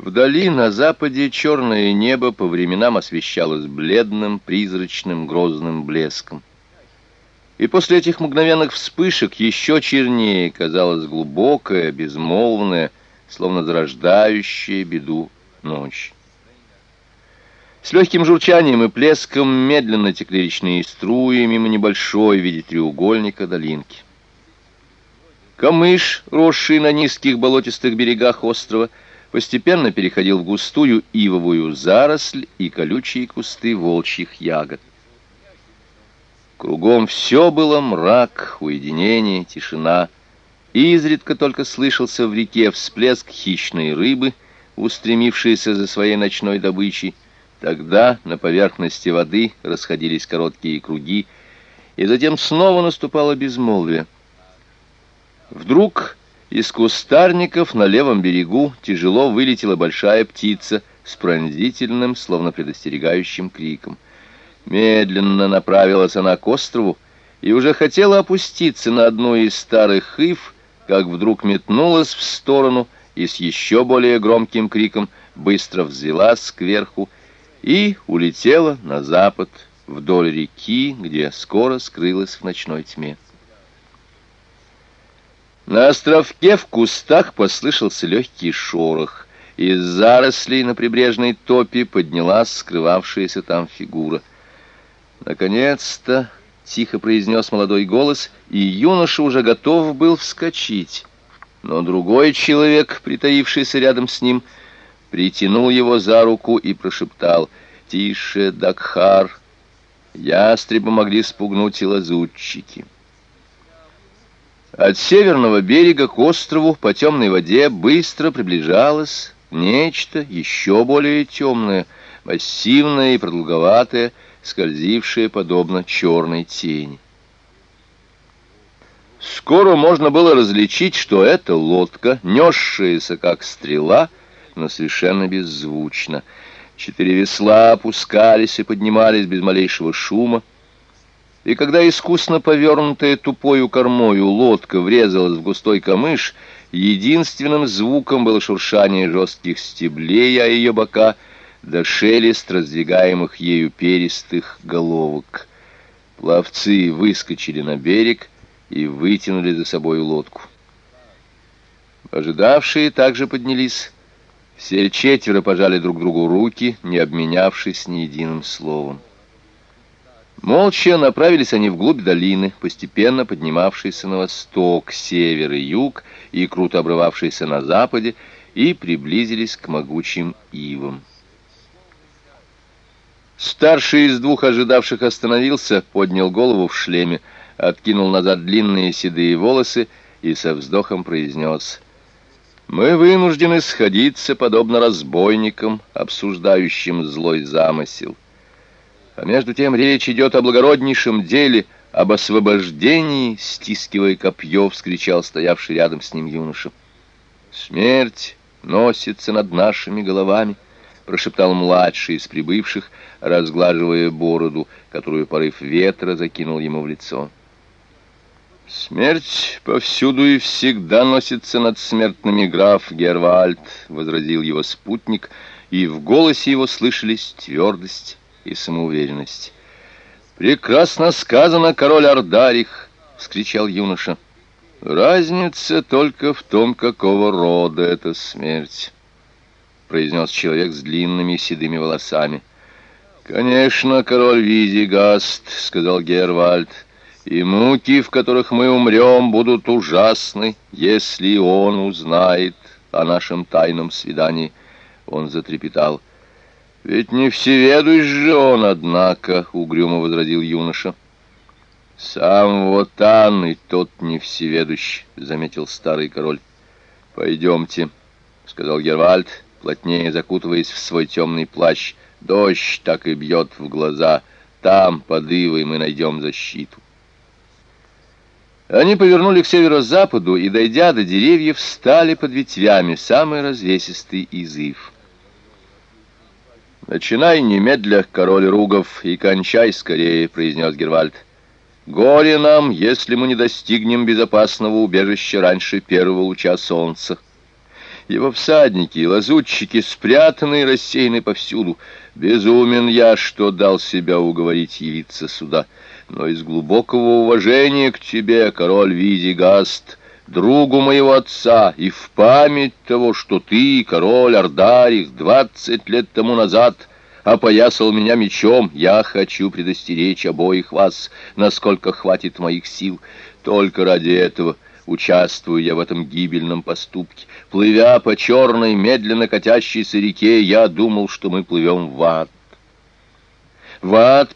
Вдали, на западе, черное небо по временам освещалось бледным, призрачным, грозным блеском. И после этих мгновенных вспышек еще чернее казалась глубокая, безмолвная, словно зарождающая беду ночь. С легким журчанием и плеском медленно текли речные струи мимо небольшой в виде треугольника долинки. Камыш, росший на низких болотистых берегах острова, постепенно переходил в густую ивовую заросль и колючие кусты волчьих ягод. Кругом все было мрак, уединение, тишина. Изредка только слышался в реке всплеск хищной рыбы, устремившейся за своей ночной добычей. Тогда на поверхности воды расходились короткие круги, и затем снова наступало безмолвие. Вдруг из кустарников на левом берегу тяжело вылетела большая птица с пронзительным, словно предостерегающим криком. Медленно направилась она к острову и уже хотела опуститься на одну из старых ив, как вдруг метнулась в сторону и с еще более громким криком быстро взвилась кверху и улетела на запад вдоль реки, где скоро скрылась в ночной тьме. На островке в кустах послышался легкий шорох. Из зарослей на прибрежной топе поднялась скрывавшаяся там фигура. «Наконец-то!» — тихо произнес молодой голос, и юноша уже готов был вскочить. Но другой человек, притаившийся рядом с ним, притянул его за руку и прошептал: «Тише, Дакхар! Ястреба могли спугнуть и лазутчики». От северного берега к острову по темной воде быстро приближалось нечто еще более темное, массивное и продолговатое, скользившее подобно черной тени. Скоро можно было различить, что это лодка, несшаяся как стрела, но совершенно беззвучно. 4 весла опускались и поднимались без малейшего шума, и когда искусно повернутая тупою кормою лодка врезалась в густой камыш, единственным звуком было шуршание жестких стеблей о ее бока да шелест раздвигаемых ею перистых головок. Пловцы выскочили на берег и вытянули за собой лодку. Ожидавшие также поднялись. Все 4 пожали друг другу руки, не обменявшись ни единым словом. Молча направились они вглубь долины, постепенно поднимавшейся на восток, север и юг, и круто обрывавшейся на западе, и приблизились к могучим ивам. Старший из 2 ожидавших остановился, поднял голову в шлеме, откинул назад длинные седые волосы и со вздохом произнес: «Мы вынуждены сходиться, подобно разбойникам, обсуждающим злой замысел. А между тем речь идет о благороднейшем деле, об освобождении», — стискивая копье, вскричал стоявший рядом с ним юноша. «Смерть носится над нашими головами», — прошептал младший из прибывших, разглаживая бороду, которую порыв ветра закинул ему в лицо. «Смерть повсюду и всегда носится над смертными, граф Гервальд», — возразил его спутник, и в голосе его слышались твердость и самоуверенность. «Прекрасно сказано, король Ардарих!» — вскричал юноша. «Разница только в том, какого рода эта смерть», — произнес человек с длинными седыми волосами. «Конечно, король Визигаст», — сказал Гервальд, — «и муки, в которых мы умрем, будут ужасны, если он узнает о нашем тайном свидании». Он затрепетал. «Ведь не всеведущ же он, однако», — угрюмо возразил юноша. «Сам вот он и тот не всеведущ», — заметил старый король. «Пойдемте», — сказал Гервальд, плотнее закутываясь в свой темный плащ. «Дождь так и бьет в глаза. Там, под ивой, мы найдем защиту». Они повернули к северо-западу и, дойдя до деревьев, встали под ветвями самый развесистый из ив. «Начинай немедля, король Ругов, и кончай скорее», — произнес Гервальд. «Горе нам, если мы не достигнем безопасного убежища раньше первого луча солнца. Его всадники и лазутчики спрятаны и рассеяны повсюду. Безумен я, что дал себя уговорить явиться сюда. Но из глубокого уважения к тебе, король Визигаст, другу моего отца, и в память того, что ты, король Ардарих, 20 лет тому назад опоясал меня мечом, я хочу предостеречь обоих вас, насколько хватит моих сил. Только ради этого участвую я в этом гибельном поступке. Плывя по черной, медленно катящейся реке, я думал, что мы плывем в ад. В ад